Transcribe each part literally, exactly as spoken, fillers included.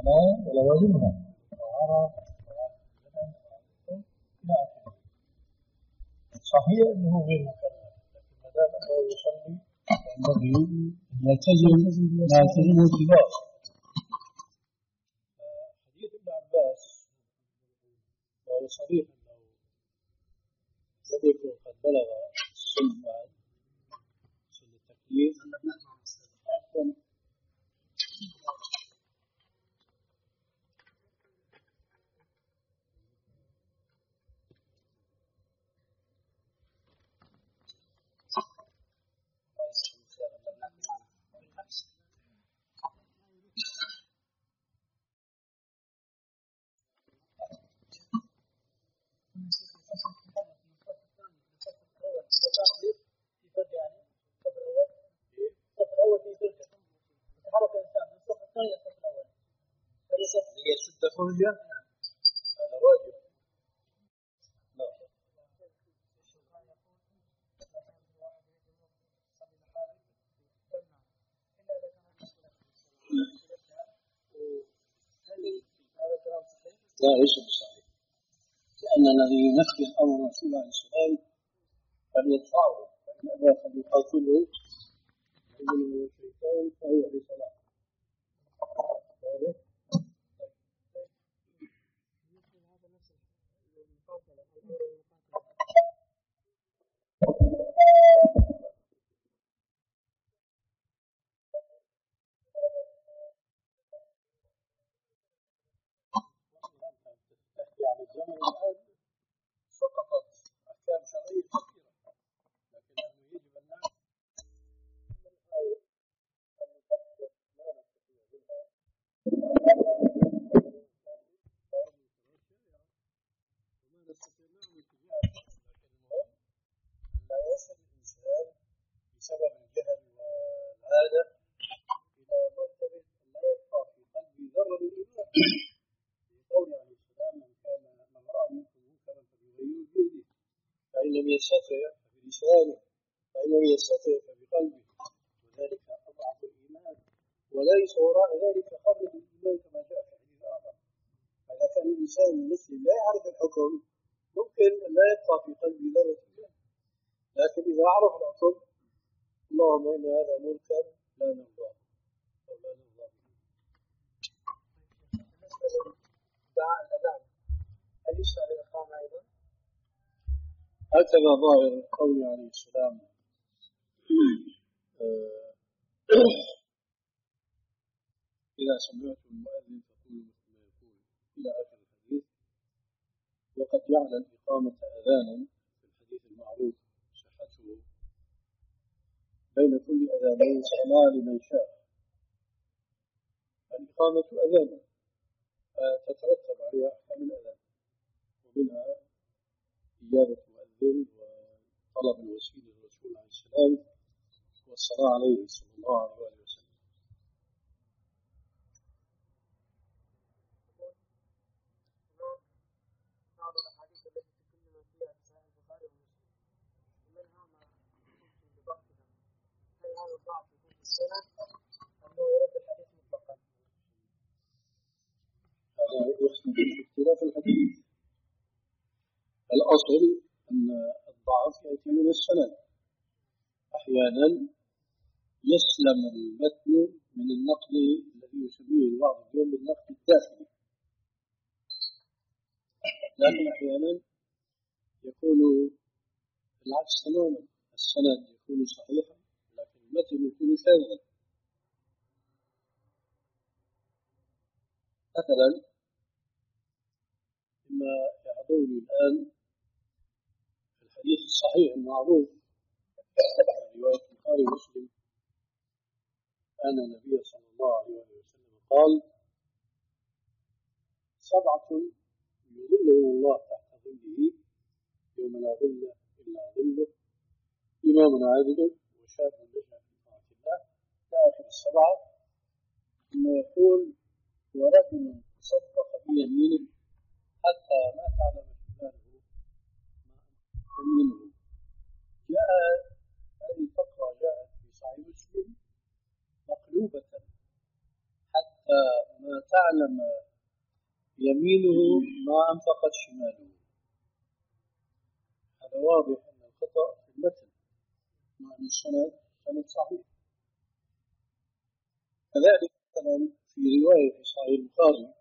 ولوازمها الطهارة إلى آخره. صحيح أنه غير مكلف، لكن ما دام أنه يصلي ينبغي أن يلتزم ما يلتزمه الكبار. حديث ابن عباس وهو صريح أنه لم يكن قد بلغ السن بعد سن التكليف فرجة هذا واجب. لا لا ليس بصحيح، لأن الذي ينفذ أمر الرسول عليه السلام فليدفعه، فإن أبى فليقاتله فإنه شيطان فهو بصلاة. تحكي عن الزمن الآن سقطت أحكام شرعية كثيرة، لكنه يجب أن نعرف أن نفكر ما نستطيع منها وما نستطيع نعمل تجاهها، لكن المهم أن لا يصل الإنسان بسبب الجهل والعادة إلى مرتبة لا يبقى في قلبه ذرة من الإيمان. قوله عليه السلام: من كان من رأى منكم منكرا فليغيره بيده، فإن لم يستطع فبلسانه، فإن لم يستطع فبقلبه، وذلك أضعف الإيمان، وليس وراء ذلك خرج الإيمان كما جاء في حديث آخر. فإذا كان الإنسان المسلم لا يعرف الحكم ممكن أن لا يبقى في قلبه ذرة إيمان، لكن إذا عرف الحكم اللهم إن هذا منكر لا نرضاه أو لا نرضى به. دعاء الأذان هل يشرع للإقامة أيضا؟ هكذا ظاهر قوله عليه السلام: إذا سمعتم المؤذن فقولوا مثل ما يقول إلى آخر الحديث. وقد جعل الإقامة أذانا في الحديث المعروف صحته بين كل أذانين صلاة لمن شاء. الإقامة أذان تترتب عليها أحكام الأذان، ومنها إجابة المؤذن وطلب الوسيلة للرسول عليه السلام والصلاة عليه صلى الله عليه وسلم. بعض الأحاديث التي تكلم فيها صحيح البخاري ومسلم ومنها ما يمكن بضعفها، هل هذا الضعف يكون في السند أم هو يرد الحديث مطلقا؟ هذا يختلف باختلاف الحديث. الأصل أن الضعف يأتي من السند، أحيانا يسلم المتن من النقل الذي يسميه البعض اليوم بالنقل الداخلي، لكن أحيانا يكون العكس تماما، السند يكون صحيحا لكن المتن يكون شاذا. مثلا مما يحضرني الآن في الحديث الصحيح المعروف رواية البخاري ومسلم أن النبي صلى الله عليه وسلم قال: سبعة يظلهم الله تحت ظله يوم لا ظل إلا ظله، إمام عادل وشاب نشأ في طاعة الله، إلى آخر السبعة. ثم يقول: ورجل تصدق بيمينه حتى ما تعلم شماله يمينه. جاء هذه الفقرة جاءت في صحيح مسلم مقلوبة حتى فما تعلم يمينه ما أنفقت شماله. هذا واضح أن الخطأ في المتن مع أن السند سند صحيح. كذلك مثلا في رواية في صحيح البخاري: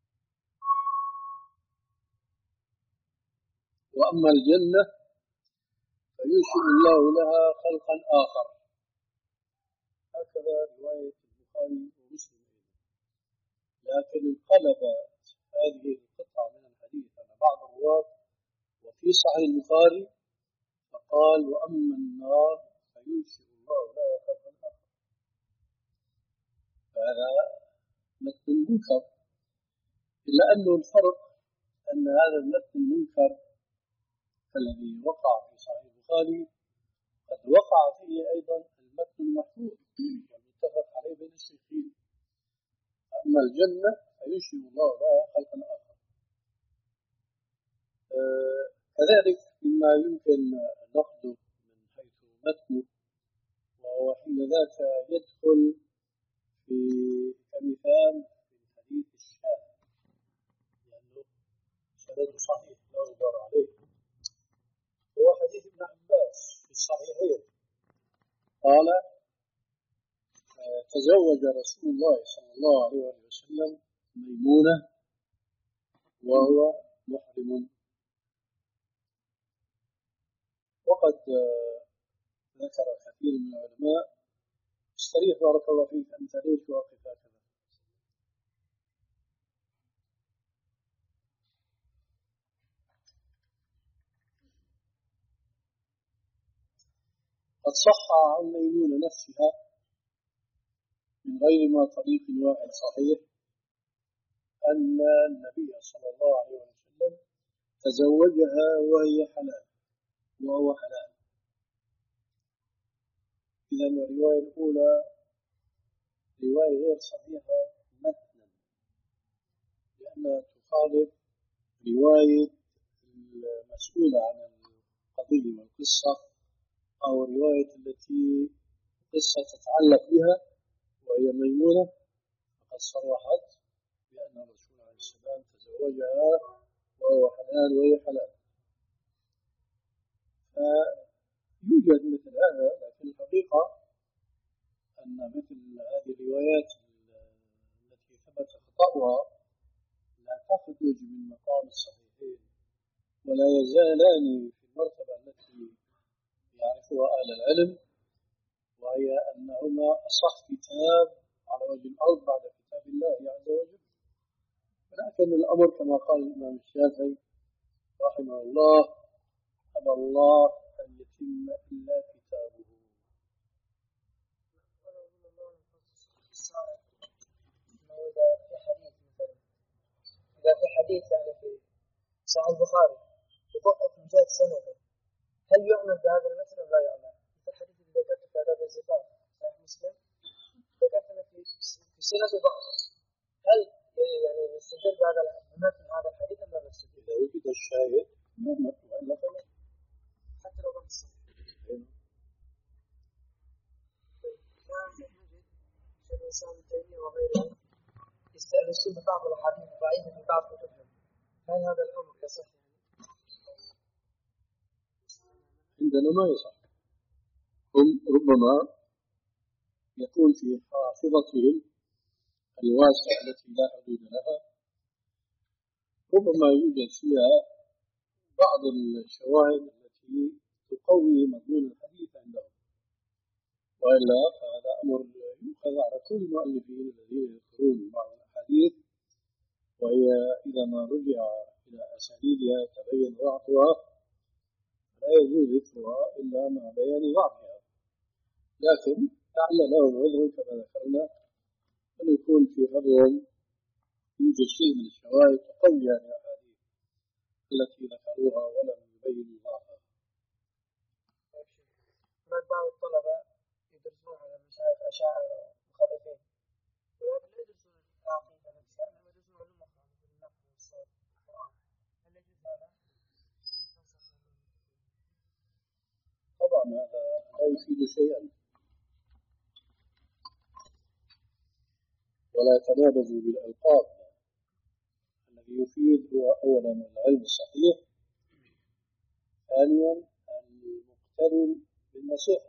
وأما الجنة فينشئ الله لها خلقا آخر. هكذا رواية البخاري ومسلم. لكن انقلب هذه القطعة من الحديث على بعض الرواة وفي صحيح البخاري فقال: وأما النار فينشئ الله لها خلقا آخر. فهذا متن منكر، إلا أنه الفرق أن هذا المتن المنكر الذي وقع في صحيح البخاري قد وقع فيه أيضا المتن المحفوظ والمتفق عليه بين الشيخين: أما الجنة فينشئ الله لها خلقا آخر. آه كذلك مما يمكن نقده من حيث متنه، وهو حين ذاك يدخل في كمثال في الحديث الشاذ، لأنه سند صحيح لا غبار عليه، هو حديث ابن عباس في الصحيحين قال: تزوج رسول الله صلى الله عليه وسلم ميمونة وهو محرم. وقد ذكر كثير من العلماء، استريح بارك الله فيك أنت ليش واقف هكذا؟ قد صح عن ميمونة نفسها من غير ما طريق واحد صحيح أن النبي صلى الله عليه وسلم تزوجها وهي حلال وهو حلال. إذا الرواية الأولى رواية غير صحيحة متنا، لأنها تخالف رواية المسؤولة عن القضية والقصة أو الرواية التي قصة تتعلق بها وهي ميمونة، فقد صرحت بأن الرسول عليه السلام تزوجها وهو حلال وهي حلال. فيوجد مثل هذا، لكن الحقيقة أن مثل هذه الروايات التي ثبت خطأها لا تخرج من مقام الصحيحين، ولا يزالان في المرتبة التي يعرفها أهل العلم، وهي أنهما أصح كتاب على وجه الأرض بعد كتاب الله عز وجل. ولكن الأمر كما قال الإمام الشافعي رحمه الله: أبى الله أن يتم إلا كتابه. إذا في حديث مثلا إذا في حديث يعني في صحيح البخاري وضعف من جهة سنده، هل يعمل بهذا المثل أم لا يعمل؟ في الحديث اللي ذكرته في آداب الزفاف صحيح مسلم ذكرت في في سنة ضعف، هل يعني نستدل بهذا المثل هذا الحديث أم لا نستدل؟ إذا وجد الشاهد يعمل وإلا فلا، حتى لو ضعف السنة. نجد شيخ الإسلام ابن تيمية وغيره يستأنسون ببعض الأحاديث الضعيفة في بعض كتبهم، هل هذا الأمر يصح؟ عندنا ما يصح. هم ربما يكون في حافظتهم الواسعة التي لا حدود لها، ربما يوجد فيها بعض الشواهد التي تقوي مضمون الحديث عندهم، وإلا فهذا أمر يؤخذ على كل المؤلفين الذين يذكرون بعض الأحاديث، وهي إذا ما رجع إلى أسانيدها تبين ضعفها لا يجوز ذكرها إلا مع بيان ضعفها. لكن لعل لهم عذر كما ذكرنا أن يكون في حظهم يوجد شيء من الشواهد تقوي هذه الأحاديث التي ذكروها ولم يبينوا ضعفها. بعض الطلبة يدرسون على مشايخ أشاعرة ومخرفين، ولكن لا يدرسون العقيدة نفسها، إنما يدرسون علوم أخرى مثل النحو والصرف والقرآن. هل يجوز هذا؟ طبعا هذا لا يفيد شيئا، ولا يتنابزوا بالألقاب. الذي يفيد هو أولا العلم الصحيح، ثانيا المقترن بالنصيحة،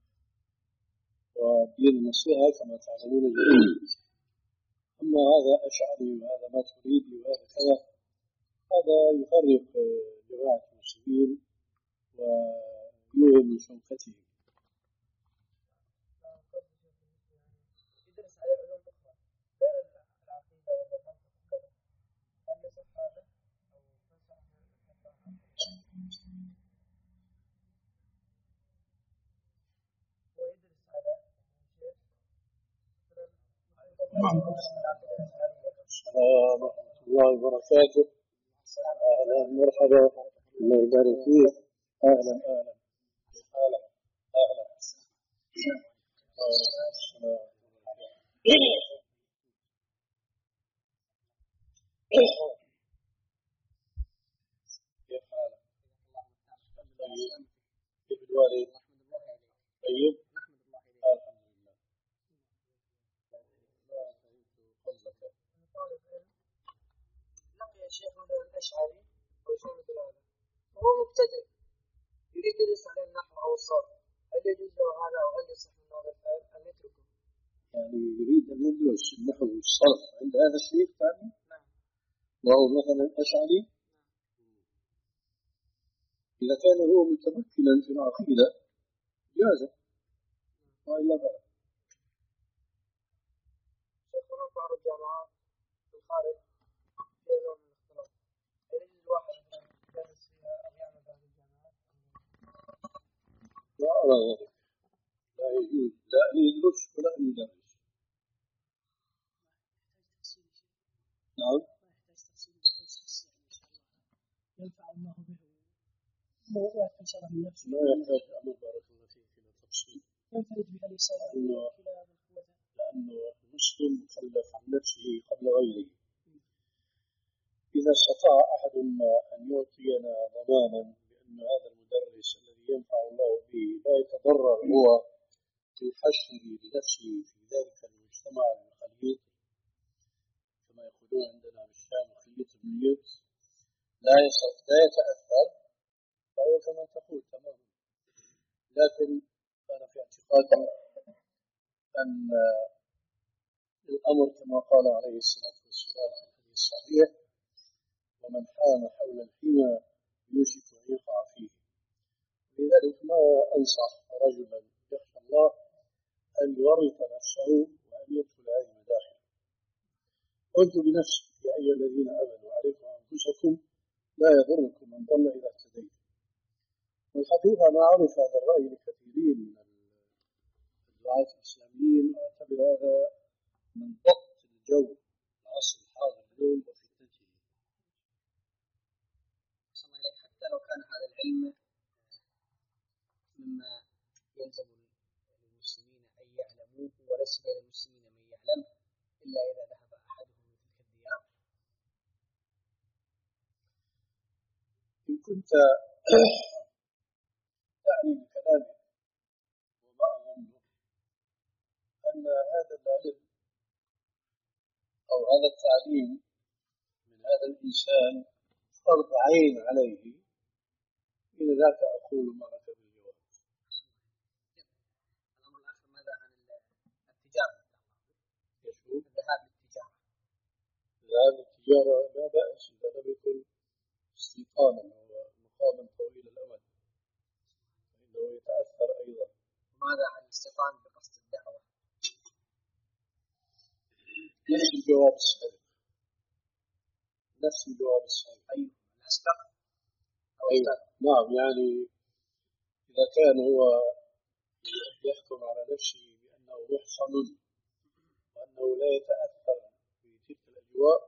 ودين النصيحة كما تعلمون جميعا. أما هذا أشعري وهذا ما تريدي وهذا كذا، هذا يفرق جماعة المسلمين ويوهم من شوكته. يدرس عليه علوم أخرى غير العقيدة والفقه وكذا، هل يصح هذا أو تنصح هو يدرس على شيء السلام ورحمة الله وبركاته. أهلا مرحبا، الله يبارك فيك. أهلا أهلا أهلا أهلا. كيف حالك؟ كيف الوالد؟ طيب؟ الحمد لله. ما فهمت قصدك. طالب علم لقي شيخ مثلا الأشعري أو شيء مثل هذا وهو مبتدئ يريد يدرس عليه النحو أو الصرف، هل يجوز له هذا أو هل يصح من هذا الفعل أم يتركه؟ يعني يريد أن يدرس النحو والصرف عند هذا الشيخ ثاني؟ نعم. وهو مثلا الأشعري؟ إذا كان هو متمكنا في العقيدة جاز، وإلا فلا. شيخنا بعض الجامعات في الخارج فيها نوع من الاختلاط، هل يجوز الواحد يدرس فيها أو يعمل بهذه الجامعات؟ لا أرى ذلك، لا يجوز لا أن يدرس ولا أن يدرس. نعم. ينفع الله به ويحكي شرح النفس. لا يحتاج أمر بارك الله فيك إلى تفصيل. ينفرد بها الإنسان لأنه لأنه المسلم مكلف عن نفسه قبل غيره. إذا استطاع أحدنا أن يعطينا ضمانا بأن هذا المدرس الذي ينفع الله به لا يتضرر هو في حشره لنفسه في ذلك المجتمع الخليط، كما يقولون عندنا بالشام خليط الميت، لا لا يتأثر، فهو كما تقول تماما. لكن أنا في اعتقادي أن الأمر كما قال عليه الصلاة والسلام في الحديث الصحيح: ومن حام حول الحمى يوشك أن يقع فيه. لذلك ما أنصح رجلا يخشى الله أن يورط نفسه وأن يدخل هذه المداخل. قلت بنفسي: يا أيها الذين آمنوا عليكم أنفسكم لا يضركم من ضل إذا اهتديتم. والحقيقة أنا أعرف هذا الرأي لكثيرين من الدعاة الإسلاميين، وأعتبر هذا من ضبط الجو العصر الحاضر اليوم وفتنته. حتى لو كان هذا العلم مما يلزم للمسلمين أن يعلموه وليس بين المسلمين من يعلم إلا إذا ذهب أحدهم من تلك الديار. إن كنت تعني بكلامك، وما أظن أن هذا العلم أو هذا التعليم من هذا الإنسان فرض عين عليه، إذا ذاك أقول معك بالجواب. الأمر الآخر ماذا عن التجارة؟ يشوف الذهاب للتجارة. الذهاب للتجارة لا بأس إذا لم يكن استيطانا ومقاما طويل الأمد، فإنه يتأثر أيضا. وماذا عن الاستيطان بقصد الدعوة؟ نفس الجواب السابق، نفس الجواب السابق. أيوه الأسبق أو أيوه. نعم، يعني إذا كان هو يحكم على نفسه بأنه محصن وأنه لا يتأثر بتلك الأجواء،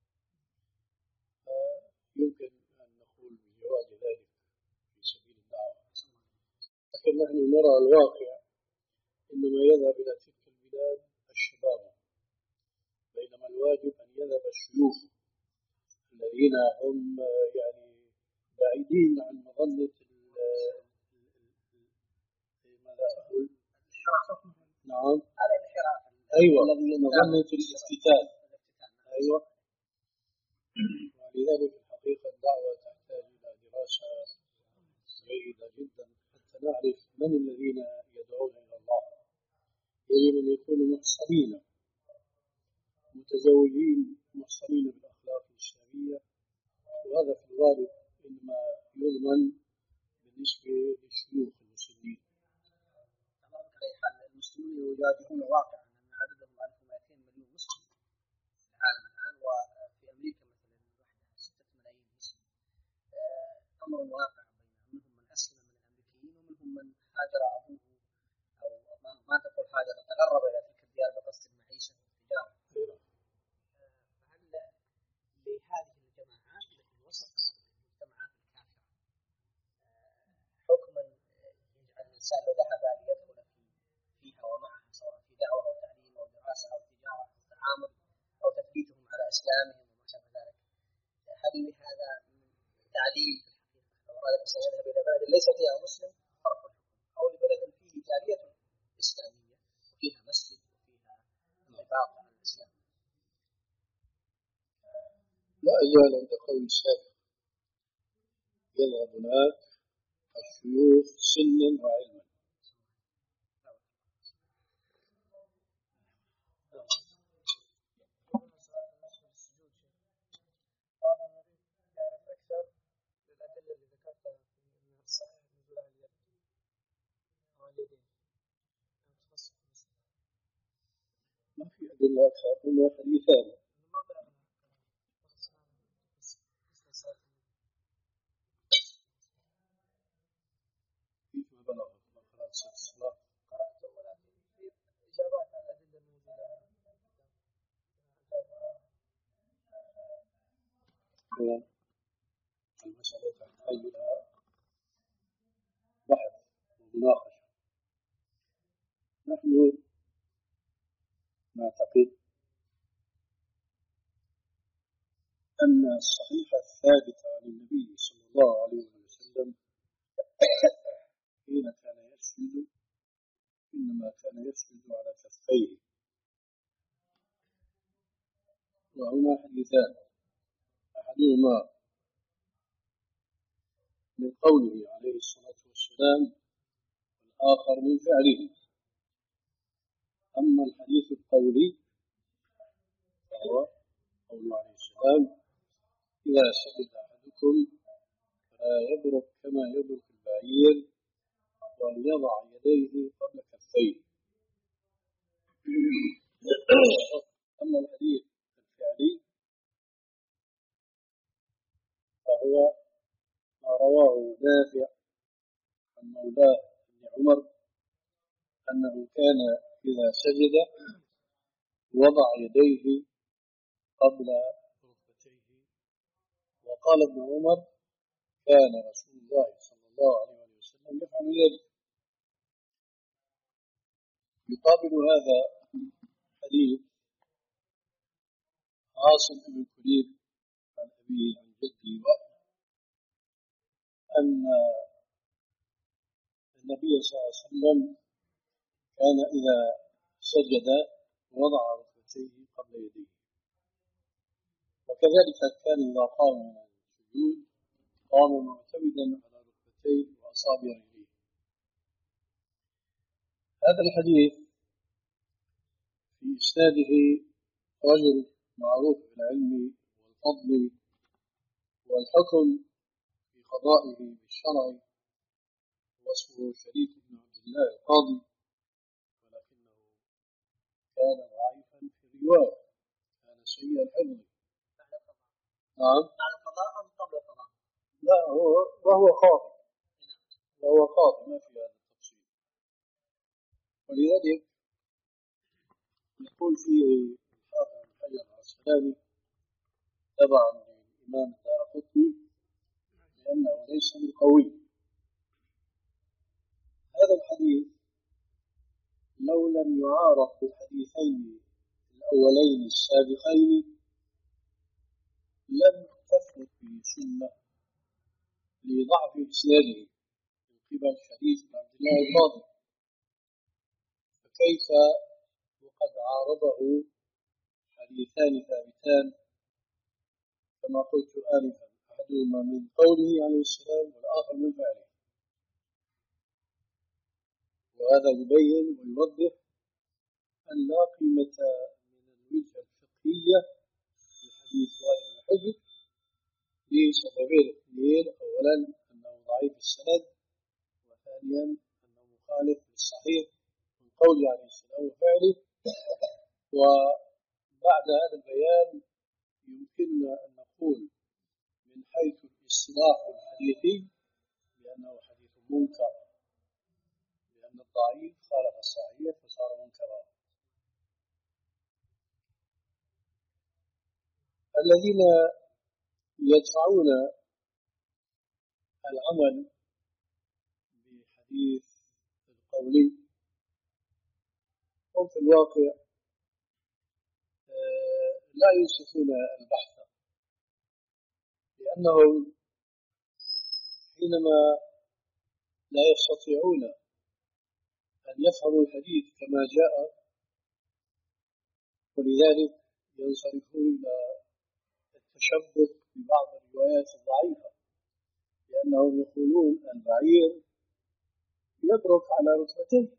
يمكن أن نقول بجواز ذلك في سبيل الدعوة. لكن نحن نرى الواقع إنما يذهب إلى تلك البلاد الشباب، بينما الواجب أن يذهب الشيوخ الذين هم يعني بعيدين عن مظنة ماذا أقول؟ الانحراف. نعم. هذا الانحراف أيوة الذي ينتهي مظنة الافتتان. أيوة. ولذلك الحقيقة الدعوة تحتاج إلى دراسة جيدة جدا حتى نعرف من الذين يدعون إلى الله. يجب أن يكونوا محصنين متزوجين محصنين بالأخلاق الإسلامية، وهذا في الغالب إنما يضمن بالنسبة للشيوخ المسلمين. المسلمين يواجهون واقعا أن عددهم ألف ومئتين مليون مسلم في العالم الآن، وفي أمريكا مثلا وحدها ستة ملايين مسلم. أمر واقع بينهم، منهم من أسلم من الأمريكيين ومنهم من هاجر أبوه أو ما تقول هاجر، تغرب إلى تلك الديار بقصد المعيشة والتجارة. فهل لهذه الجماعات التي وسط المجتمعات الكافرة حكما يجعل الإنسان لو ذهب ليدخل فيها ومعها سواء في دعوة أو تعليم أو دراسة أو تجارة أو تعامل أو تثبيتهم على إسلامهم وما شابه ذلك، هل لهذا تعليل لو هذا الإنسان يذهب إلى بلد ليس فيها مسلم فرق الحكم، أو لبلد فيه جالية إسلامية وفيها مسجد وفيها انضباط على الإسلام؟ لا أزال عند قول الشافعي يذهب هناك الشيوخ سنا وعلما. ما في أدلة أكثر من حديثان. كيف ما بلغ قراءة صلاة الصلاة؟ قرأت ولكن في إجابات على الأدلة الموجودة. المسألة تحتاج إلى بحث ومناقشة. نحن نعتقد أن الصحيح الثابت عن النبي صلى الله عليه وسلم حين كان يسجد إنما كان يسجد على كفيه. وهنا حديثان، أحدهما من قوله عليه الصلاة والسلام والآخر من فعله. أما الحديث القولي فهو قوله عليه السلام إذا سجد أحدكم فلا يبرك كما يبرك البعير وأن يضع يديه قبل كفيه. أما الحديث الفعلي فهو ما رواه نافع عن مولاه بن عمر أنه كان إذا سجد وضع يديه قبل ركبتيه. وقال ابن عمر كان رسول الله صلى الله عليه وسلم يفعل ذلك. يقابل هذا حديث عاصم بن كليب عن أبيه عن جده أن النبي صلى الله عليه وسلم كان إذا سجد وضع ركبتيه قبل يديه، وكذلك كان إذا قام من السجود قام معتمدا على ركبتيه وأصابع رجليه. هذا الحديث في إسناده رجل معروف بالعلم والفضل والحكم في قضائه بالشرع، واسمه شريك بن عبد الله القاضي، ولكنه كان ضعيفا في الرواية، كان سيء الحفظ. نعم. بعد القضاء أم قبل القضاء؟ لا، هو وهو قاضي، وهو قاضي ما في هذا التفصيل. ولذلك يقول فيه الحافظ بن حجر العسقلاني تبعا للإمام الدارقطني لأنه ليس بالقوي. هذا الحديث لو لم يعارض بالحديثين الأولين السابقين لم تثبت به سنة لضعف إسناده من قبل شريك بن عبد الله القاضي. فكيف وقد عارضه حديثان ثابتان كما قلت آنفا، أحدهما من قوله عليه السلام والآخر من فعله، وهذا يبين ويوضح أن لا قيمة من الوجهة الفقهية لحديث وائل بن حجر لسببين اثنين: أولا أنه ضعيف السند، وثانيا أنه مخالف للصحيح من قوله عليه السلام وفعله. وبعد هذا البيان يمكننا أن نقول من حيث الاصطلاح الحديثي بأنه حديث منكر، لأن الضعيف خالف الصحيح فصار منكرا. الذين يدفعون العمل بحديث القولي هم في الواقع لا ينصفون البحث، لأنهم حينما لا يستطيعون أن يفهموا الحديث كما جاء، ولذلك ينصرفون إلى التشبث ببعض الروايات الضعيفة، لأنهم يقولون البعير يبرك على ركبتيه،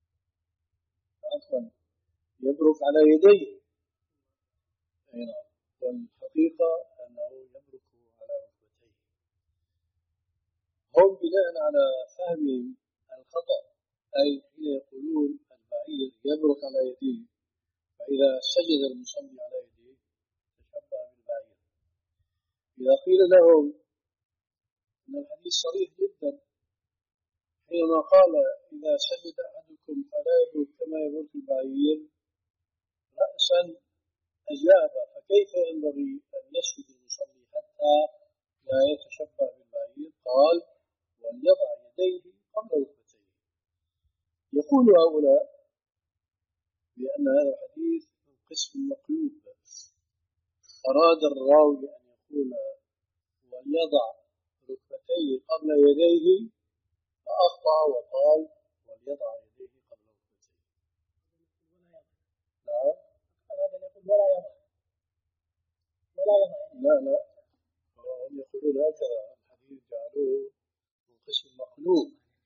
عفوا يبرك على يديه، والحقيقة أنه يبرك على ركبتيه. هم بناء على فهمهم الخطأ، أي حين يقولون البعير يبرك على يديه، فإذا سجد المصلي على يديه تشبه بالبعير. إذا قيل لهم أن الحديث صريح جدا حينما قال إذا سجد أحدكم فلا يبرك كما يبرك البعير، رأسا أجاب فكيف ينبغي أن يسجد المصلي حتى لا يتشبه بالبعير؟ قال وليضع يديه قبل ركبتيه. يقول هؤلاء بأن هذا الحديث من قسم مقلوب، أراد الراوي أن يقول وليضع ركبتيه قبل يديه فأخطأ وقال وليضع يديه قبل ركبتيه. نعم، هذا يقول ولا يضع ولا يضع لا لا، هم يقولون هكذا، الحديث جعلوه من قسم مقلوب.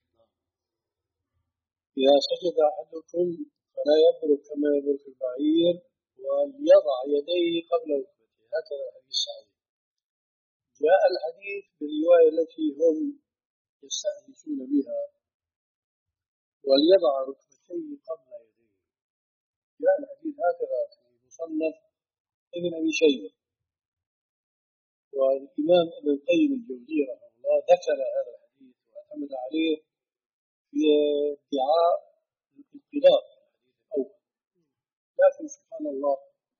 إذا سجد أحدكم فلا يبرك كما يبرك البعير وليضع يديه قبل ركبتيه، هكذا الحديث صحيح. جاء الحديث بالرواية التي هم يستأنسون بها وليضع ركبتيه قبل يديه، جاء الحديث هكذا في مصنف ابن أبي شيبة، والإمام ابن القيم الجوزي رحمه الله ذكر هذا الحديث واعتمد عليه في ادعاء الانقلاب في الحديث الأول. لكن سبحان الله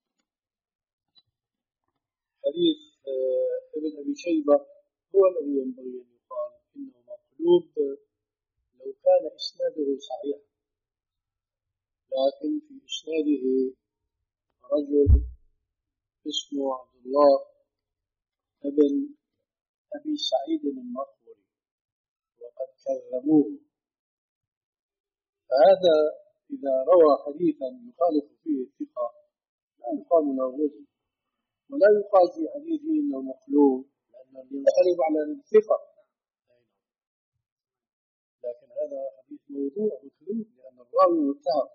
حديث ابن أبي شيبة هو الذي ينبغي أن يقال إنه مقلوب لو كان إسناده صحيح، لكن في إسناده رجل اسمه عبد الله ابن أبي سعيد المقبري وقد كذبوه، فهذا إذا روى حديثا يخالف فيه الثقة لا يقال له وزن، ولا يقال في حديثه إنه مقلوب لأنه ينقلب على الثقة، لكن هذا حديث موضوع مكذوب لأن الراوي متهم.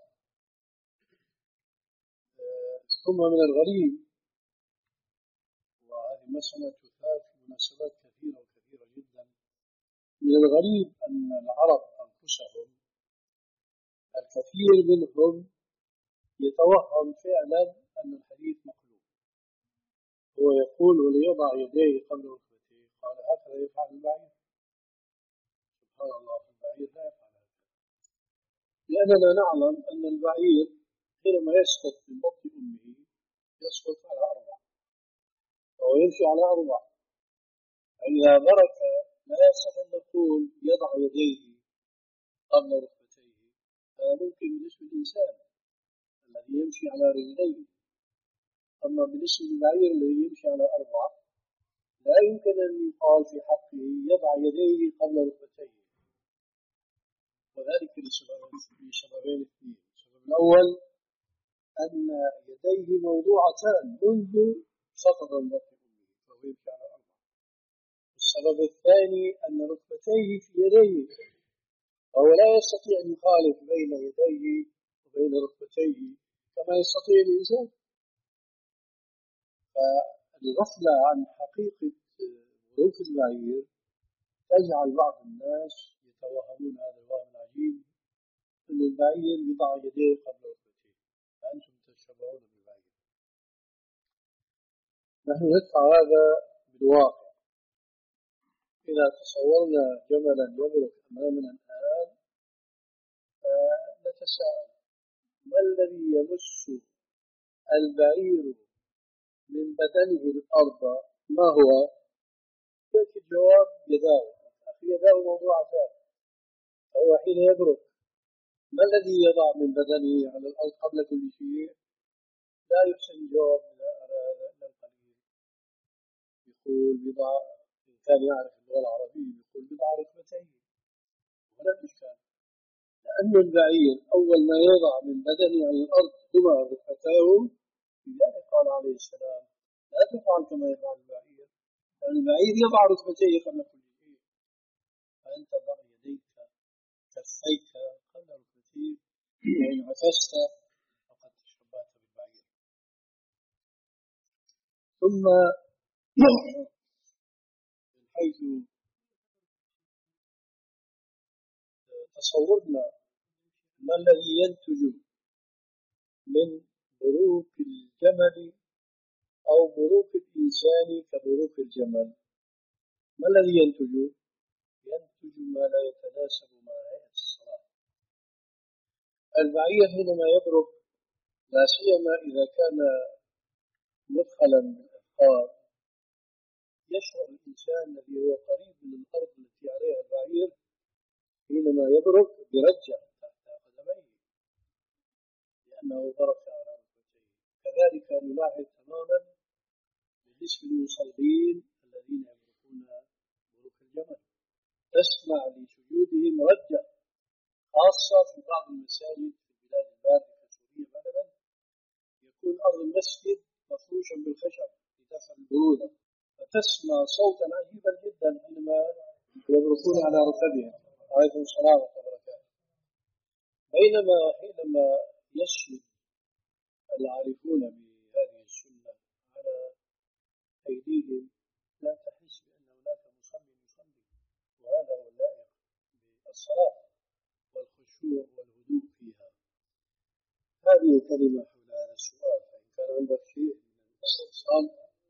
ثم من الغريب، وهذه مسألة تثار في مناسبات كثيرة وكثيرة جدا، من الغريب أن العرب أنفسهم الكثير منهم يتوهم فعلا أن الحديث مقلوب. هو يقول وليضع يديه قبل ركبتيه، قال هكذا يفعل البعير. سبحان الله، في البعير لا يفعل هكذا، لأننا نعلم أن البعير حينما يسقط من بطن أمه يسقط على أربع وهو يمشي على أربع، فإذا برك لا يصح أن نقول يضع يديه قبل ركبتيه، هذا ممكن بالنسبة للإنسان الذي يمشي على رجليه، أما بالنسبة للبعير الذي يمشي على أربع لا يمكن أن يقال في حقه يضع يديه قبل ركبتيه، وذلك لسببين اثنين. السبب الأول أن يديه موضوعتان منذ سقط البطن أمه فهو يمشي على الأرض. السبب الثاني أن ركبتيه في يديه فهو لا يستطيع أن يخالف بين يديه وبين ركبتيه كما يستطيع الإنسان. فالغفلة عن حقيقة ظروف البعير تجعل بعض الناس يتوهمون هذا الوهم العجيب أن البعير يضع يديه قبل ركبتيه فأنتم تشبهون بالبعير. نحن ندفع هذا بالواقع. إذا تصورنا جملا يبرك أمامنا الآن فنتساءل ما الذي يمس البعير من بدنه الأرض؟ ما هو؟ يأتي الجواب يداه. أخي يداه موضوعتان. هو حين يبرك ما الذي يضع من بدنه على الأرض قبل كل شيء؟ لا يحسن الجواب لا أرى هذا إلا القليل. يقول بضع، إن كان يعرف اللغة العربية يقول بضع ركبتين ولا إشكال، لأن البعير أول ما يضع من بدنه على الأرض هما ركبتاه. لذلك قال عليه السلام لا تفعل كما يفعل البعير، لأن البعير يضع ركبتيه قبل كل شيء، فأنت ضع يديك كفيك قبل ركبتيك، وإن عكست فقد تشبهت بالبعير. ثم من حيث تصورنا ما الذي ينتج من بروك الجمل أو بروك الإنسان كبروك الجمل، ما الذي ينتج؟ ينتج ما لا يتناسب مع هيئة الصلاة. البعير حينما يبرك لا سيما إذا كان مدخلا بالأفكار يشعر الإنسان الذي هو قريب من الأرض التي عليها البعير حينما يبرك برجع تحت قدميه لأنه برك على ركبتيه. كذلك نلاحظ تماما بالنسبة للمصلين الذين يبركون بروك الجمل تسمع لسجودهم رجع، خاصة في بعض المساجد في البلاد الباردة كسوريا مثلا يكون أرض المسجد مفروشا بالخشب لدفع البرودة، فتسمع صوتا عجيبا جدا حينما يبركون على ركبهم. عليكم السلام ورحمة الله وبركاته. بينما حينما يسجد العارفون بهذه السنة على أيديهم لا تحس بأن هناك مصلي يصلي، وهذا هو اللائق بالصلاة والخشوع والهدوء فيها. هذه كلمة حول هذا السؤال، فإن كان عندك شيء من الاستفسار.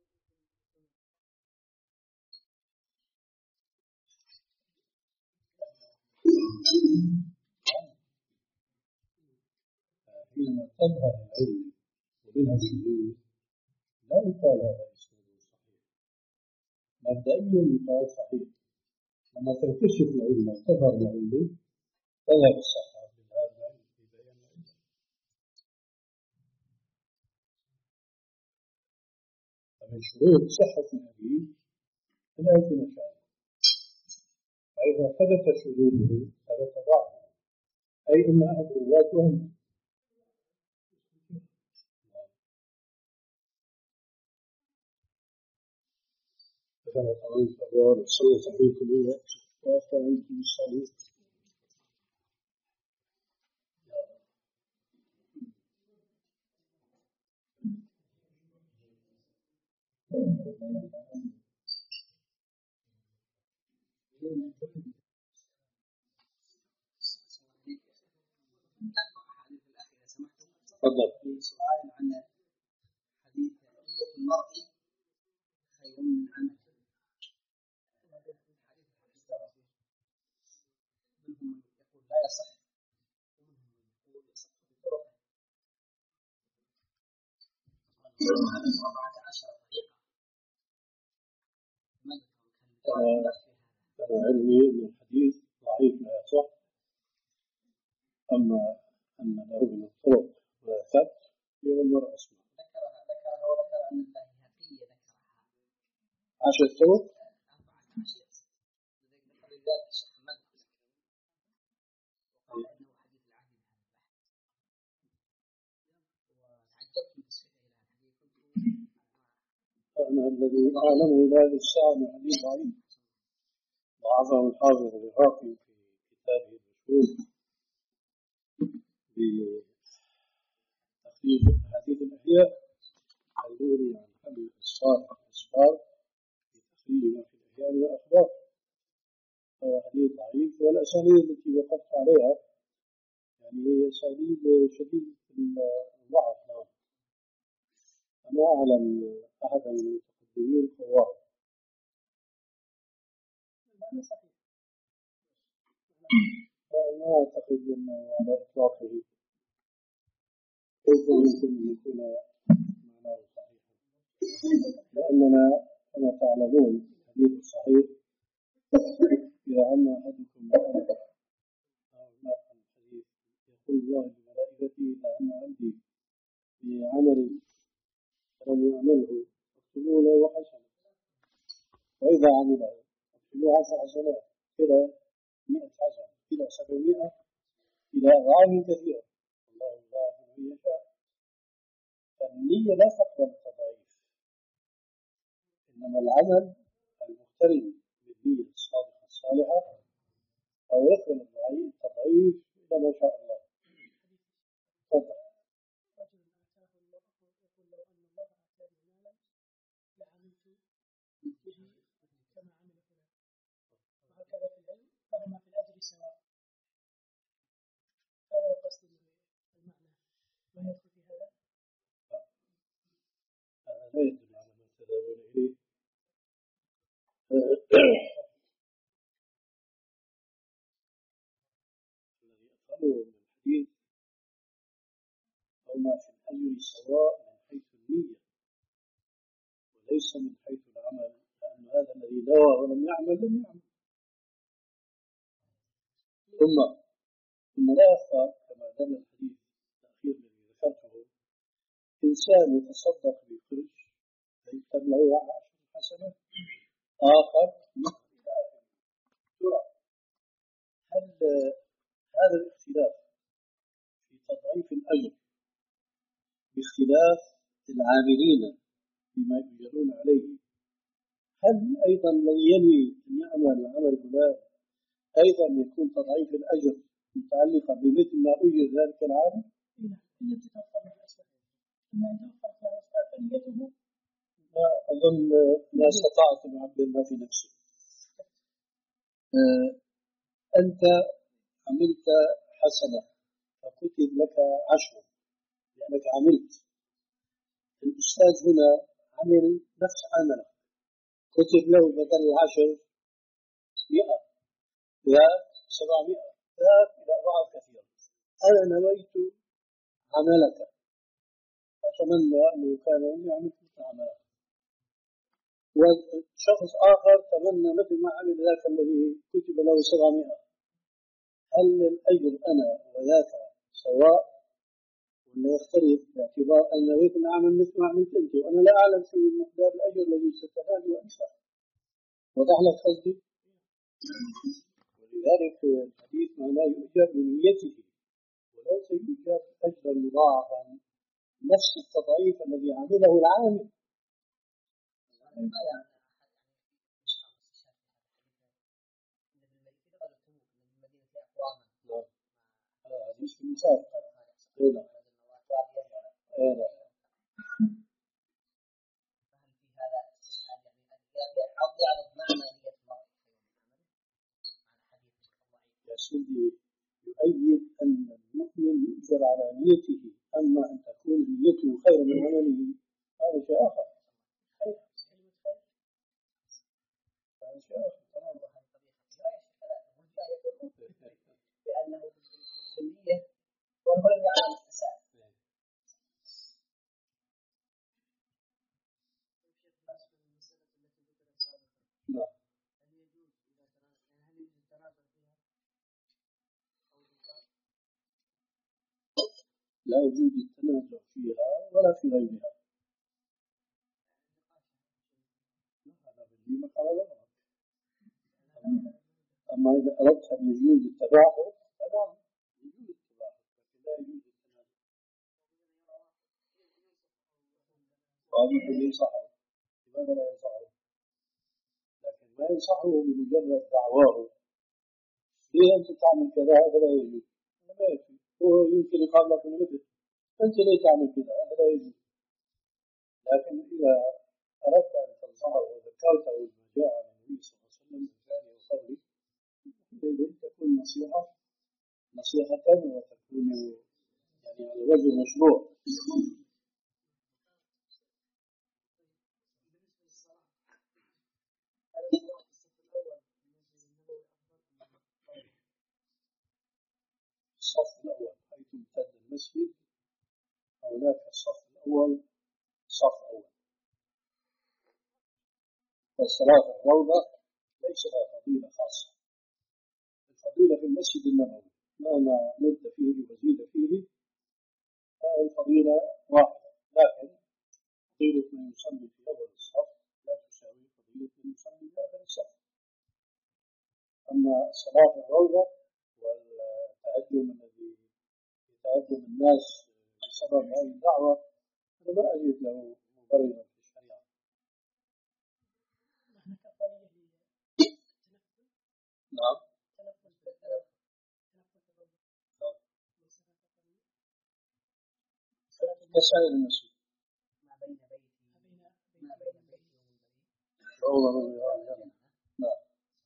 حينما تظهر العلم ومنها الشذوذ لا يقال هذا إسناده صحيح، مبدئيا يقال صحيح. لما تنكشف العلم وتظهر العلم تذهب الصحة بالهذا العلم في بيان العلم. فمن شروط صحة الحديث لا يمكن شأنه، فإذا ثبت شذوذه ثبت ضعفه، أي أن أحد رواته كما قال الأبواب الصلاة عليكم إلى وأفتى عليكم الصلاة. تفضل. في سؤال عن حديث المرء خير من عمل. منهم من يقول لا يصح ومنهم من يقول يصح بطرق أربعة عشر طريقة. أنا علمي أن الحديث ضعيف لا يصح، أما أن له من الطرق وثبت يوم المرء أصلا. ذكرها ذكرها وذكر أن البيهقي ذكرها عشر طرق أربعة عشر ذكر ذلك الشيخ أحمد وقال إنه حديث العهد بهذا أنا الذي أعلمه إلى هذه الساعة من حديث ضعيف ضعفه الحافظ العراقي في كتابه المشهور بتخريج أحاديث الإحياء الدوري عن حمل الأسفار الأسفار في تخريج ما في الإحياء من الأخبار، فهو حديث ضعيف. والأسانيد التي وقفت عليها يعني هي أسانيد شديدة الضعف. نعم، أنا أعلم أحد من المتقدمين قواه. المعنى صحيح. ما أعتقد أنه على إطلاقه كيف يمكن أن يكون معناه صحيحا، لأننا كما تعلمون الحديث الصحيح إذا عم أحدكم بأمر أو ناقل الحديث يقول الله لملائكته إذا عم عبدي بعمل فلم يعمله اكتبوا له حسنة، وإذا عمله اكتبوا عشر حسنات إلى مئة حسنة إلى سبعمائة إلى أضعاف كثيرة، الله يضاعف من يشاء. فالنية لا تقبل التضعيف، إنما العمل المقترن بالنية الصادقة الصالحة أو يقبل التضعيف إلى ما شاء الله. تفضل. رجل آتاه الله يقول لو أن الله آتاني مالا لعملت به كما عمل فلان، وهكذا في العلم فهما في الأجر سواء. هذا قصد المعنى. ما يدخل في هذا؟ لا يدل على ما تداول إليه. الذي أفهمه من الحديث أو ما في الأجر سواء من حيث النية وليس من حيث العمل، لأن هذا الذي نوى ولم يعمل لم يعمل. ثم ثم لا يخفى كما دل الحديث الأخير الذي ذكرته، إنسان يتصدق بقرش فيكتب له عشر حسنات، آخر هل هذا الاختلاف في تضعيف الأجر باختلاف العاملين بما يؤجرون عليه، هل أيضا من ينوي أن يعمل عمل فلان أيضا يكون تضعيف الأجر متعلقا بمثل ما أجر ذلك العامل؟ إلا تتوفر له الأسباب. إما أن توفر له الأسباب فنيته لا أظن ما استطعت أن أعبر ما في نفسي. آه أنت عملت حسنة فكتب لك عشرة لأنك عملت. الأستاذ هنا عمل نفس عمله كتب له بدل العشر مئة إلى سبعمائة ذات إلى أضعاف كثيرة. أنا نويت عملك أتمنى أنه كان يعمل مثل عملك، وشخص آخر تمنى مثل ما عمل ذاك الذي كتب له سبعمائة. هل الأجر أنا وذاك سواء ولا يختلف باعتبار أن نويت أن أعمل مثل ما عملت أنت وأنا لا أعلم شو مقدار الأجر الذي ستناله أنت؟ وضح لك قصدي؟ ولذلك الحديث معناه يؤجر بنيته وليس يؤجر أجرا مضاعفا نفس التضعيف الذي عمله العامل. حديث في المسار هنا هنا يا سيدي يؤيد أن المؤمن يؤجر على نيته، أما أن تكون نيته خير من عمله هذا شيء آخر. هذا شيء آخر تمام. لأنه بالنية وهو لم يعلم الفساد. نعم. لا يوجد التنازع فيها ولا في غيرها. هذا بالنسبة لمقالة الأمر. أما إذا أردت أن يجوز التباعد فنعم يجوز التباعد، لكن لا يجوز التنازع. وهذا الذي صحيح. هذا لا ينصحه، لكن ما ينصحه بمجرد دعواه ليه أنت تعمل كذا، هذا لا يجوز، ما يكفي، هو يمكن يقال لك مثل أنت ليه تعمل كذا، هذا لا يجوز. لكن إذا أردت أن تنصحه وذكرته بما جاء عن النبي صلى الله عليه وسلم من فعله وقوله، حينئذ تكون نصيحة نصيحة وتكون يعني على وجه مشروع. الصف الأول حيث امتد المسجد، هناك الصف الأول صف أول. فالصلاة في الروضة ليس لها فضيلة خاصة، الفضيلة في المسجد النبوي مهما مد فيه وزيد فيه الفضيلة واحدة، لكن فضيلة من يصلي في أول الصف لا تساوي فضيلة من يصلي في آخر الصف. أما الصلاة في الروضة والتعجم الذي يتعجم الناس بسبب هذه الدعوة أنا ما أجد له مبررا في الشريعة. نعم. كسائر المسجد ما بين بيتي ما بين بيتي والبيت روضة من رياض الجنة. نعم.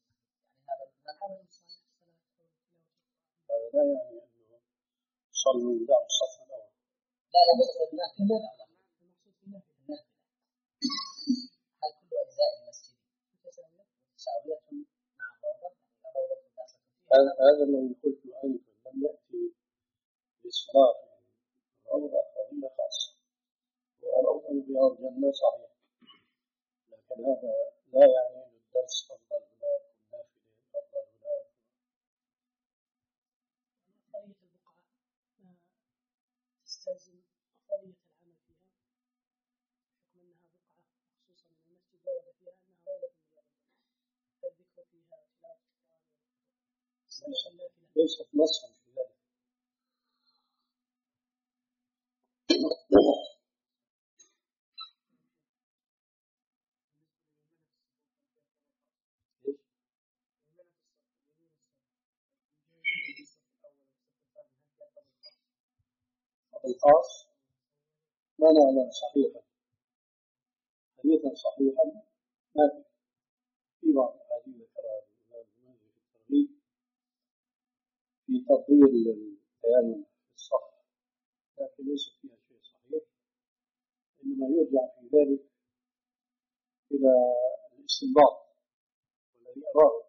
هذا لا يعني أنه صلوا بدعم الصف الأول. لا لا بس النافلة المقصود في النافلة. هل كل أجزاء المسجد متساوية مع الروضة؟ هذا الذي قلت آنفا لم يأتي بالصلاة في الروضة فضيلة خاصة، والروضة من رياض الجنة صحيح، لكن هذا لا يعني أن الدرس أفضل هناك والنافلة أفضل هناك. أفضلية البقعة تستلزم أفضلية العمل فيها حكم أنها بقعة خصوصا من المسجد ورد فيها أنها روضة من رياض الجنة، فالذكر فيها تلاوة القرآن ليست نصا في ذلك. الخاص ما نعلم صحيحا، حديثا صحيحا ما في، في بعض الأحاديث ذكرها الإمام المنذري في الترغيب في تفضيل التيامن في الصف، لكن ليس فيها شيء صحيح، إنما يرجع في ذلك إلى الاستنباط والذي أراه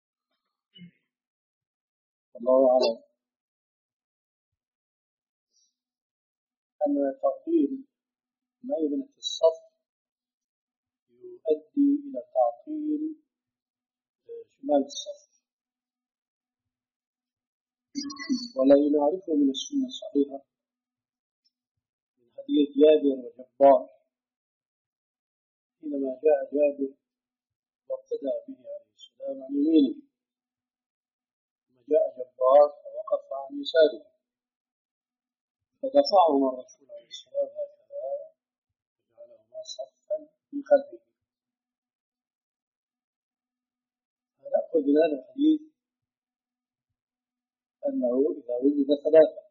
والله أعلم أن تفضيل ميمنة الصف يؤدي إلى تعطيل شمال الصف، والذي نعرفه من السنة الصحيحة من حديث جابر وجبار حينما جاء جابر وابتدأ به عليه السلام عن يمينه، ثم جاء جبار فوقف عن يساره، فدفعهما الرسول عليه السلام هكذا وجعلهما صفا من خلفه. فنأخذ من هذا الحديث أنه إذا وجد ثلاثة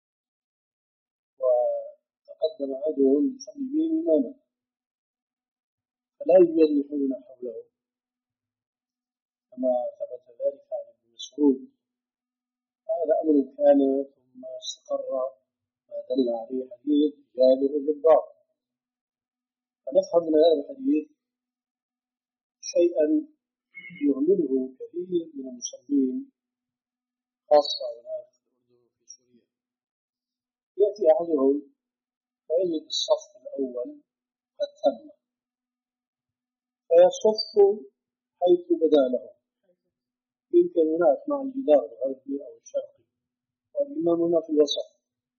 وتقدم أحدهم يصلي به إماما فلا يجرحون حوله، كما ثبت ذلك عن ابن مسعود. هذا أمر كان ثم استقر ما دل عليه حديث جابر وجبار. فنفهم من هذا الحديث شيئا يهمله كثير من المصلين خاصة هناك في الأردن وفي سوريا. يأتي أحدهم فيجد الصف الأول قد تم فيصف حيث بدا له، يمكن هناك مع الجدار الغربي أو الشرقي والإمام هنا في الوسط،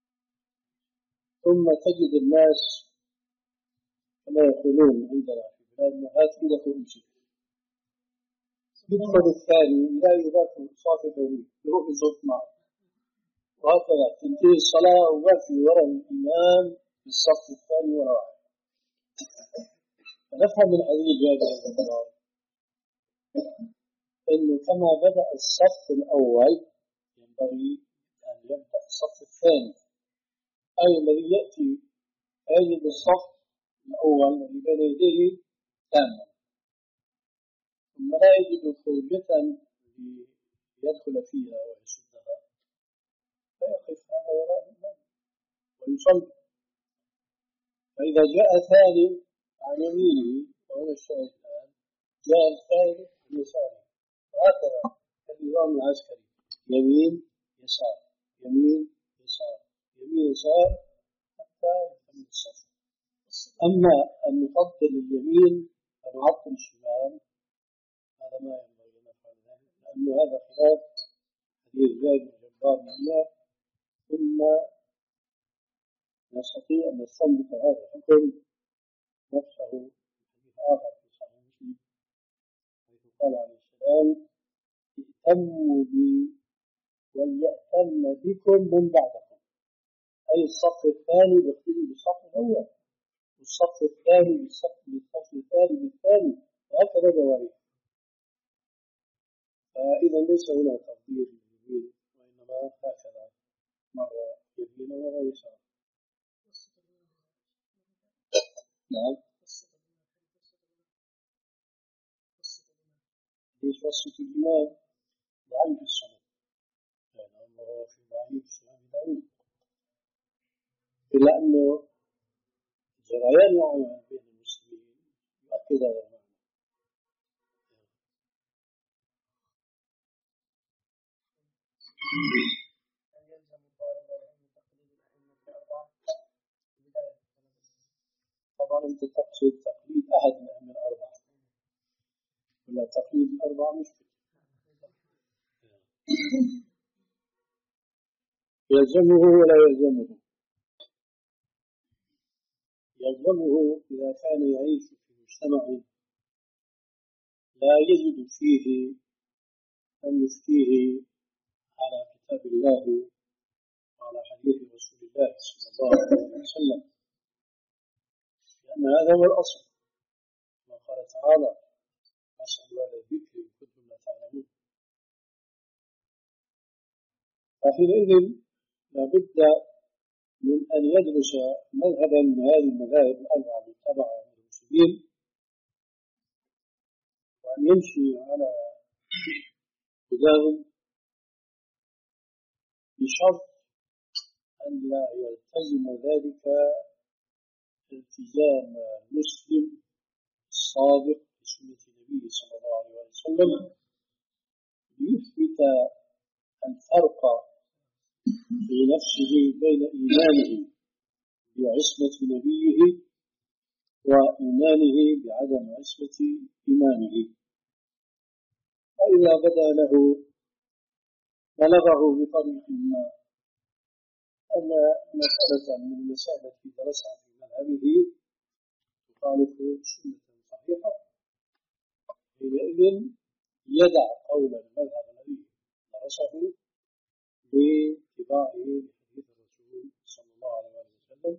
ثم تجد الناس كما يقولون عندنا في بلادنا هات إيدك وامشي، يدخل الثاني لا يذاكر صافي بيني يروح يصف معه، وهكذا تنتهي الصلاة وما في وراء الإمام في الصف الثاني وراء. نفهم من حديث جابر بن عبد الله انه كما بدا الصف الاول ينبغي ان يبدا الصف الثاني، اي الذي ياتي يجد الصف الاول الذي بين يديه تاما، ثم لا يجد فرجة ليدخل فيها ويشدها فيقف هذا وراء الإمام ويصلي. فإذا جاء ثاني عن يمينه وهنا الشاهد الآن، جاء الثالث عن يساره، وهكذا النظام العسكري، يمين يسار يمين يسار يمين يسار حتى يكمل الصف. أما أن نفضل اليمين ونعطل الشمال هذا ما ينبغي أن نفعل ذلك، لأن هذا خلاف حديث زيد بن جبار بن الله. ثم نستطيع أن نستنبط هذا الحكم نفسه في حديث آخر في صحيح مسلم حيث قال عليه السلام: ائتموا بي وليأتم بكم من بعدكم، أي الصف الثاني يقتدي بالصف الأول، والصف الثاني بالصف بالصف الثاني بالثاني، وهكذا دواليك. فإذا ليس هنا تفضيل لليمين، وإنما هكذا مرة يمين ومرة يسار. نعم. ليش وصفة الإمام ضعيف السنة؟ لأنه هو في ضعيف سنة داود، إلا أنه جريان العمل بين المسلمين يؤكد هذا المعنى. طبعا أنت تقصد تقليد أحد من الأئمة الأربعة، ولا تقليد الأربعة مشكلة. يلزمه ولا يلزمه؟ يلزمه إذا كان يعيش في مجتمع لا يجد فيه أن يفتيه على كتاب الله وعلى حديث رسول الله صلى الله عليه وسلم، لأن هذا هو الأصل. ما قال تعالى: فاسألوا أهل الذكر إن كنتم لا تعلمون. فحينئذ لابد من أن يدرس مذهبا من هذه المذاهب الأربعة المتبعة من المسلمين، وأن يمشي على هداهم بشرط أن لا يلتزم ذلك التزام المسلم الصادق بسنة النبي صلى الله عليه وسلم، ليثبت الفرق في نفسه بين إيمانه بعصمة نبيه وإيمانه بعدم عصمة إمامه. فإذا بدا له بلغه بطريق ما أن مسألة من المسائل التي درسها في مذهبه تخالف سنة صحيحة، حينئذ يدع قول المذهب الذي درسه باتباعه لحديث الرسول صلى الله عليه وسلم،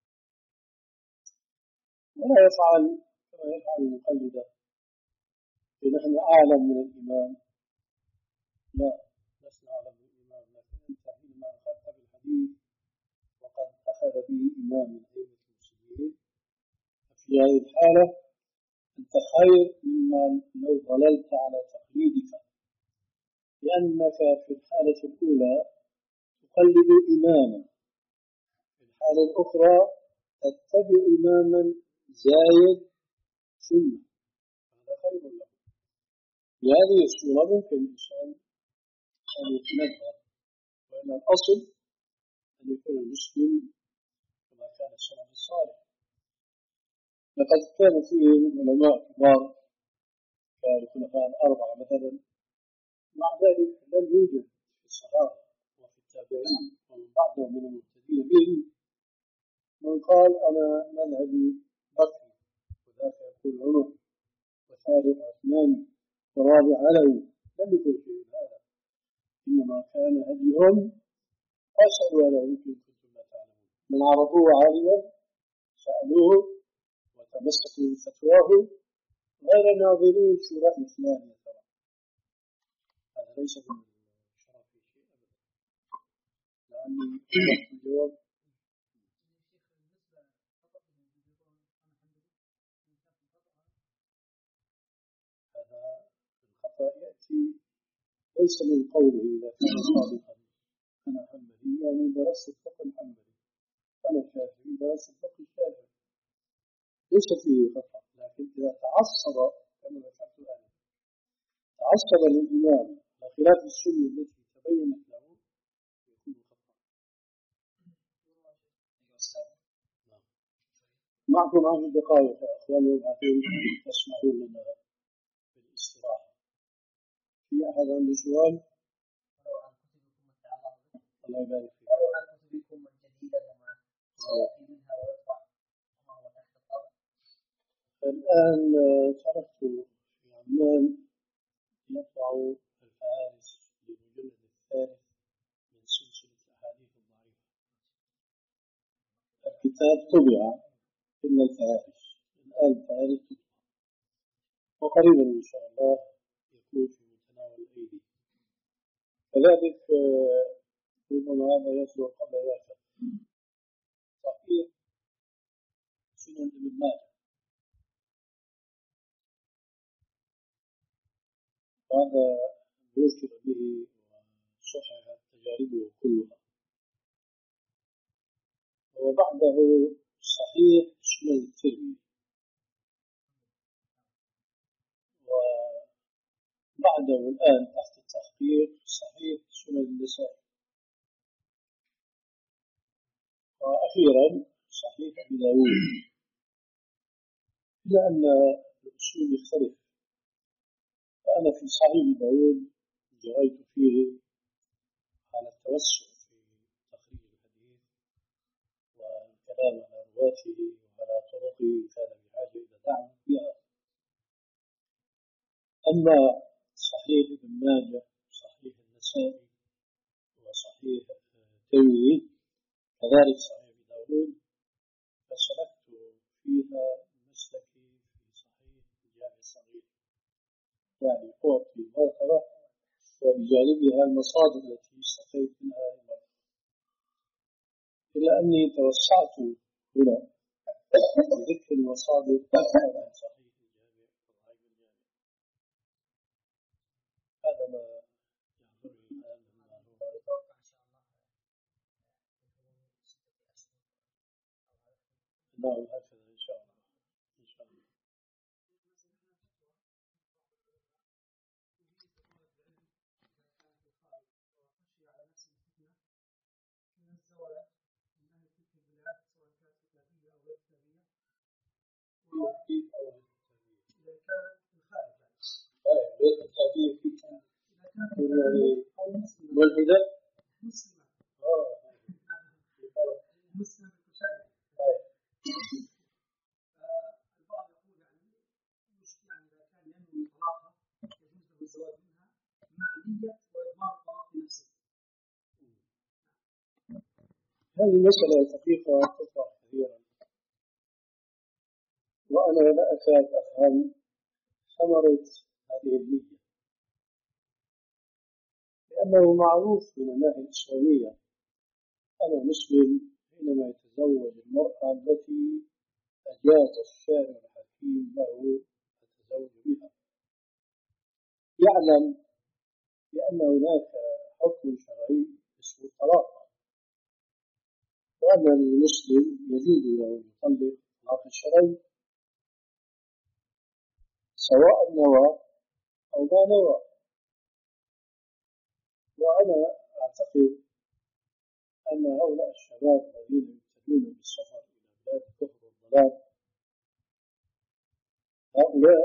ولا يفعل كما يفعل المقلدة: نحن أعلم من الإمام. لا، لسنا أعلم من الإمام، لكن أنت حينما أخذت بالحديث وقد أخذ به إمام من أئمة المسلمين، في هذه الحالة أنت خير مما لو ضللت على تقليدك، لأنك في الحالة الأولى تقلد إماما، في الحالة الأخرى تتبع إماما زايد سنة، هذا خير له. بهذه الصورة ممكن الإنسان أن يتنبه، وأن الأصل أن يكون المسلم كما كان السلف الصالح. لقد كان فيهم علماء كبار كالخلفاء الأربعة مثلا، مع ذلك لم يوجد في الصحابة وفي التابعين ومن بعدهم من المهتدين بهم من قال: أنا مذهبي بكري، وذاك يقول عمر، وثالث عثمان، ورابع علوي. لم يكن شيء هذا، إنما كان هديهم فاسألوا أهل الذكر إن كنتم لا تعلمون. من عرفوه عالما سألوه تمسكوا بفتواه غير ناظرين شو رأي فلان يا ترى. هذا ليس من الشرف في شيء أبدا، لأني الجواب هذا الخطأ يأتي ليس من قوله إذا كان صادقا أنا حنبلي، يعني درست الفقه الحنبلي، أنا شافعي درست الفقه الشافعي، ليس فيه خطأ. لكن إذا تعصب كما ذكرت الآن تعصب للإمام على خلاف السنة التي تبينت له يكون خطأ. معكم عشر دقائق يا أخواني وبعدين تسمحون لنا بالاستراحة. في أحد عنده سؤال؟ الله يبارك فيك. ولو عن كتبكم الجديدة وما سيأتي منها ويطبع وما هو تحت الأرض. الآن تركت في عمان يطبع الفهارس للمجلد الثالث من سلسلة الأحاديث الضعيفة. الكتاب طبع إلا الفهارس، الآن الفهارس تطبع وقريبا إن شاء الله يكون في متناول الأيدي. كذلك ربما هذا يصدر قبل ذلك صحيح سنن ابن ماجه، هذا ذكر به وصححت تجاربه كلها. وبعده صحيح سنن الترمذي، وبعده الآن تحت التحقيق صحيح سنن النسائي، وأخيرا صحيح أبي داود. إلا أن الأصول يختلف، فأنا في صحيح أبي داود جريت فيه على التوسع في تخريج الحديث والكلام على رواته وعلى طرقه كان بحاجة إلى دعم بها. أما صحيح ابن ماجه وصحيح النسائي وصحيح الترمذي كذلك صحيح أبي داود فسلكت فيها مسلكي في صحيح الجامع الصغير، يعني أعطي مرتبة وبجانبها المصادر التي استفيت منها المرتبة. إلا أني توسعت هنا بذكر المصادر أكثر عن صحيح الجامع وضعيف الجامع. هذا ما يحضرني الآن من المعلومات. يتوقع إن شاء الله نعم هكذا إن شاء الله. إن شاء الله. كيف أو إذا كانت في الخارج طيب بيت التأكيد في إذا كانت يعني أو مسلمة ملحدة؟ مسلمة آه مسلمة مشاهد. طيب البعض يقول يعني مش يعني إذا كان ينوي طلاقها يجوز له الزواج منها مع نية وإضمار الطلاق بنفسه. هذه مسألة دقيقة تطرح كثيرا، وأنا لا أكاد أفهم ثمرة هذه النية، لأنه معروف من الناحية الإسلامية أنا مسلم حينما يتزوج المرأة التي أجاز الشارع الحكيم له التزوج بها، يعلم بأن هناك حكم شرعي اسمه الطلاق، وأن المسلم يجوز له أن يطلق الطلاق الشرعي سواء نوى أو ما نوى. وأنا أعتقد أن هؤلاء الشباب الذين يبتدون بالسفر إلى بلاد الكفر والضلال هؤلاء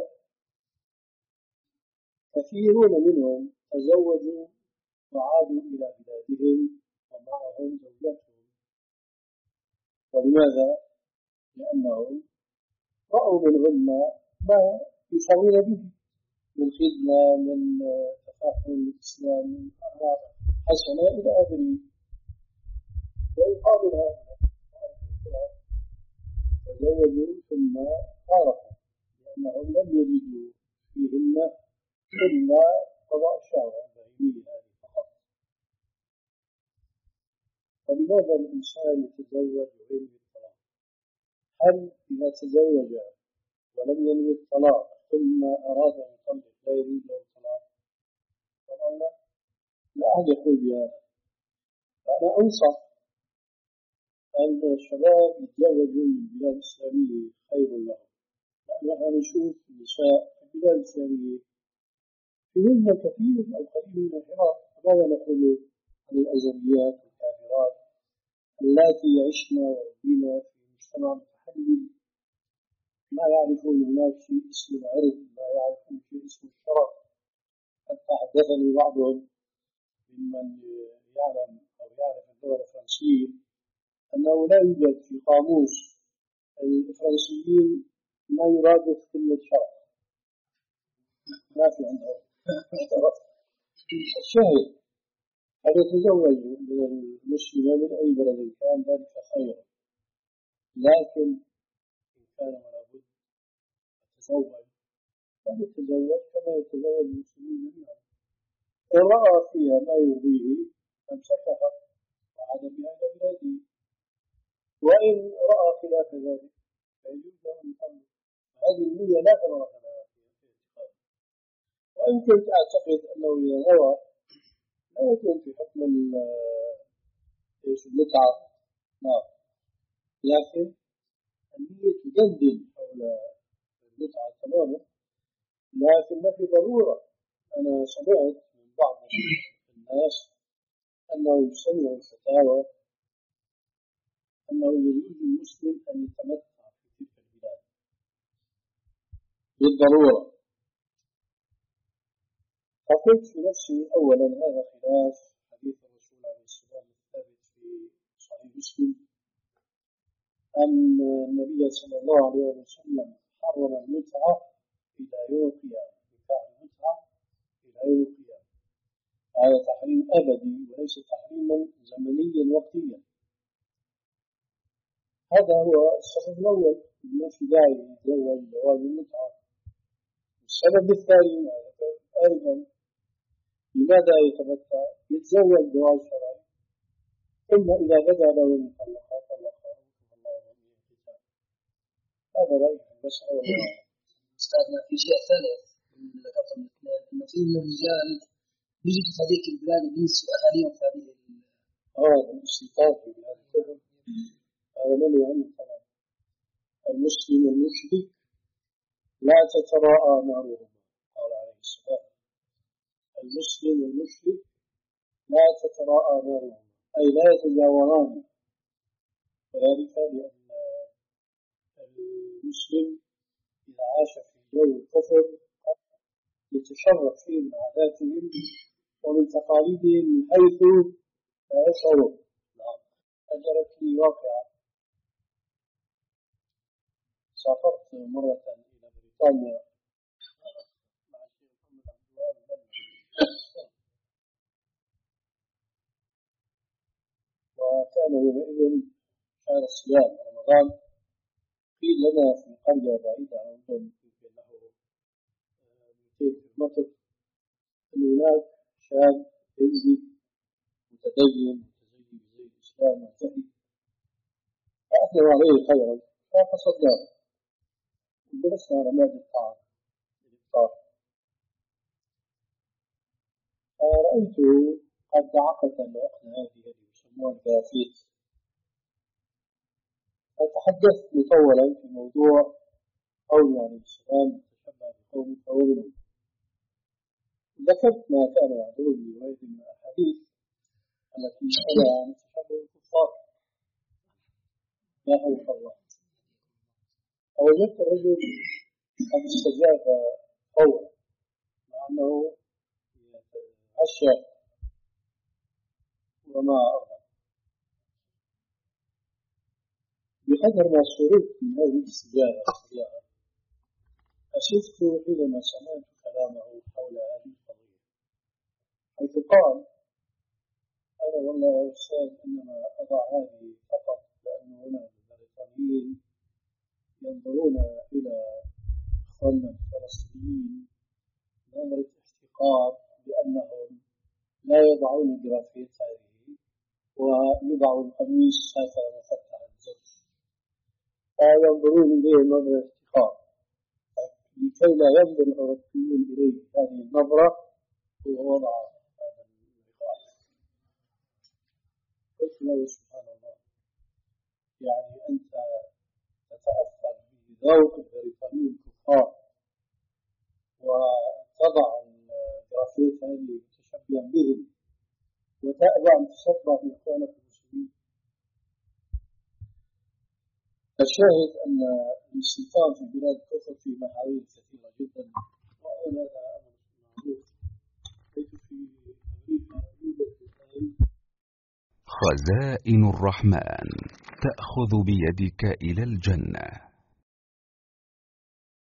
كثيرون منهم تزوجوا وعادوا إلى بلادهم ومعهم زوجاتهم. ولماذا؟ لأنهم رأوا منهن ما يشعرون به من خدمة، من تفاهم الإسلام، من أخلاق حسنة إلى آخره. ويقابل هذا تزوجوا ثم فارقوا لأنهم لم يجدوا فيهن إلا قضاء الشهوة البهيمية هذه فقط. فلماذا الإنسان يتزوج وينوي الطلاق؟ هل إذا تزوج ولم ينوي الطلاق ثم أراد أن يطلق لا يجوز له الطلاق؟ طبعا لا، لا أحد يقول بهذا. فأنا أنصح أن الشباب يتزوجوا من البلاد الإسلامية خير لهم، لأننا نشوف النساء في البلاد الإسلامية فيهن كثير أو قليل من الحراك. فماذا نقول عن الأزليات والكافرات اللاتي يعشن وربينا في مجتمع متحلل ما يعرفون هناك شيء اسمه العرض، ما يعرفون شيء اسمه الشرف. حتى حدثني بعضهم ممن يعلم أو يعرف اللغة الفرنسية أنه لا يوجد في قاموس الفرنسيين ما يرادف كلمة شرف، ما في عندهم شرف. الشاهد أن يتزوج من المسلمة من أي بلد كان ذلك خير، لكن إن كان ولا بد يتزوج فليتزوج كما يتزوج المسلمين جميعا. إن رأى فيها ما يرضيه أمسكها وعاد بها إلى بلاده، وإن رأى خلاف ذلك فيجوز له أن يطلق. هذه النية لا تنظر لها في الاعتقاد. وإن كنت أعتقد أنه إذا غوى لا يكون في حكم المتعة، نعم، لكن النية تدندن حول المتعة تماما، لكن ما في ضرورة. أنا سمعت من بعض الناس أنه يسمع الفتاوى أنه يجوز للمسلم أن يتمتع في تلك البلاد بالضرورة. فقلت في نفسي أولا هذا خلاف حديث الرسول عليه السلام الثابت في صحيح مسلم أن النبي صلى الله عليه وسلم حرم المتعة إلى يوم القيامة، نكاح المتعة إلى يوم القيامة. هذا تحريم أبدي وليس تحريما زمنيا وقتيا. هذا هو السبب الأول، ما في داعي يتزوج زواج المتعة. السبب الثاني أيضا لماذا يتمتع؟ يتزوج جواز شرعي ثم إذا بدا له المطلقة طلقها الله ولي الكتاب. هذا رأيي في المسألة. أستاذنا في شيء ثالث من ذكرت من الاثنين أن في الرجال يوجد في هذه البلاد جنس أهاليهم في هذه آه الاستيطان في بلاد الكفر هذا من يعني طبعا المسلم والمشرك لا تتراءى نارهما، قال عليه السلام المسلم والمشرك لا تتراءى نارهما أي لا يتجاوران، وذلك لأن المسلم إذا عاش في جو الكفر يتشرف فيه من عاداتهم ومن تقاليدهم من حيث لا يشعرون. نعم، أجرت لي واقعة. سافرت مرة إلى بريطانيا مع الشيخ محمد عبد الوهاب البنا، وكان يومئذ شهر الصيام رمضان. قيل لنا في قرية بعيدة عن عندهم يمكن له مئتين كيلومتر أن هناك شاب هندي متدين متزين بزي الإسلام مرتدي، فأثنوا عليه خيرا فقصدناه وجلسنا على مائدة الطعام الإفطار. فرأيته قد عقد العقد هذه التي يسمونها البافيت، فتحدثت مطولا في موضوع قول عليه السلام تشبه بقوم فهو منهم. ذكرت ما كان يعذرني رواية من الأحاديث التي سألها عن تشبه الكفار لا خوف الله، فوجدت الرجل قد استجاب فورا مع أنه يتعشى وما أرضى. بقدر ما سررت من هذه الاستجابة السريعة أسفت حينما سمعت كلامه حول هذه القضية، حيث قال أنا والله يا أستاذ إنما أضع هذه فقط لأنه هنا البريطانيين ينظرون إلى إخواننا الفلسطينيين نظرة احتقار بأنهم لا يضعون الجرافيت هذه ويضعوا القميص هكذا مفتح الزر، فينظرون إليه نظرة احتقار. لكي لا ينظر الأوروبيون إليه هذه النظرة هو وضع هذا اللقاء. قلت له سبحان الله، يعني أنت تتأثر بذوق البريطانيين الكفار وتضع الجرافيت هذه متشبها بهم وتأبى أن تشبه بإخوانك المسلمين. الشاهد أن الاستيطان في بلاد الكفر في محاويل كثيرة جدا، وهذا أمر معروف. حيث في أمريكا يوجد الآن خزائن الرحمن تأخذ بيدك إلى الجنة.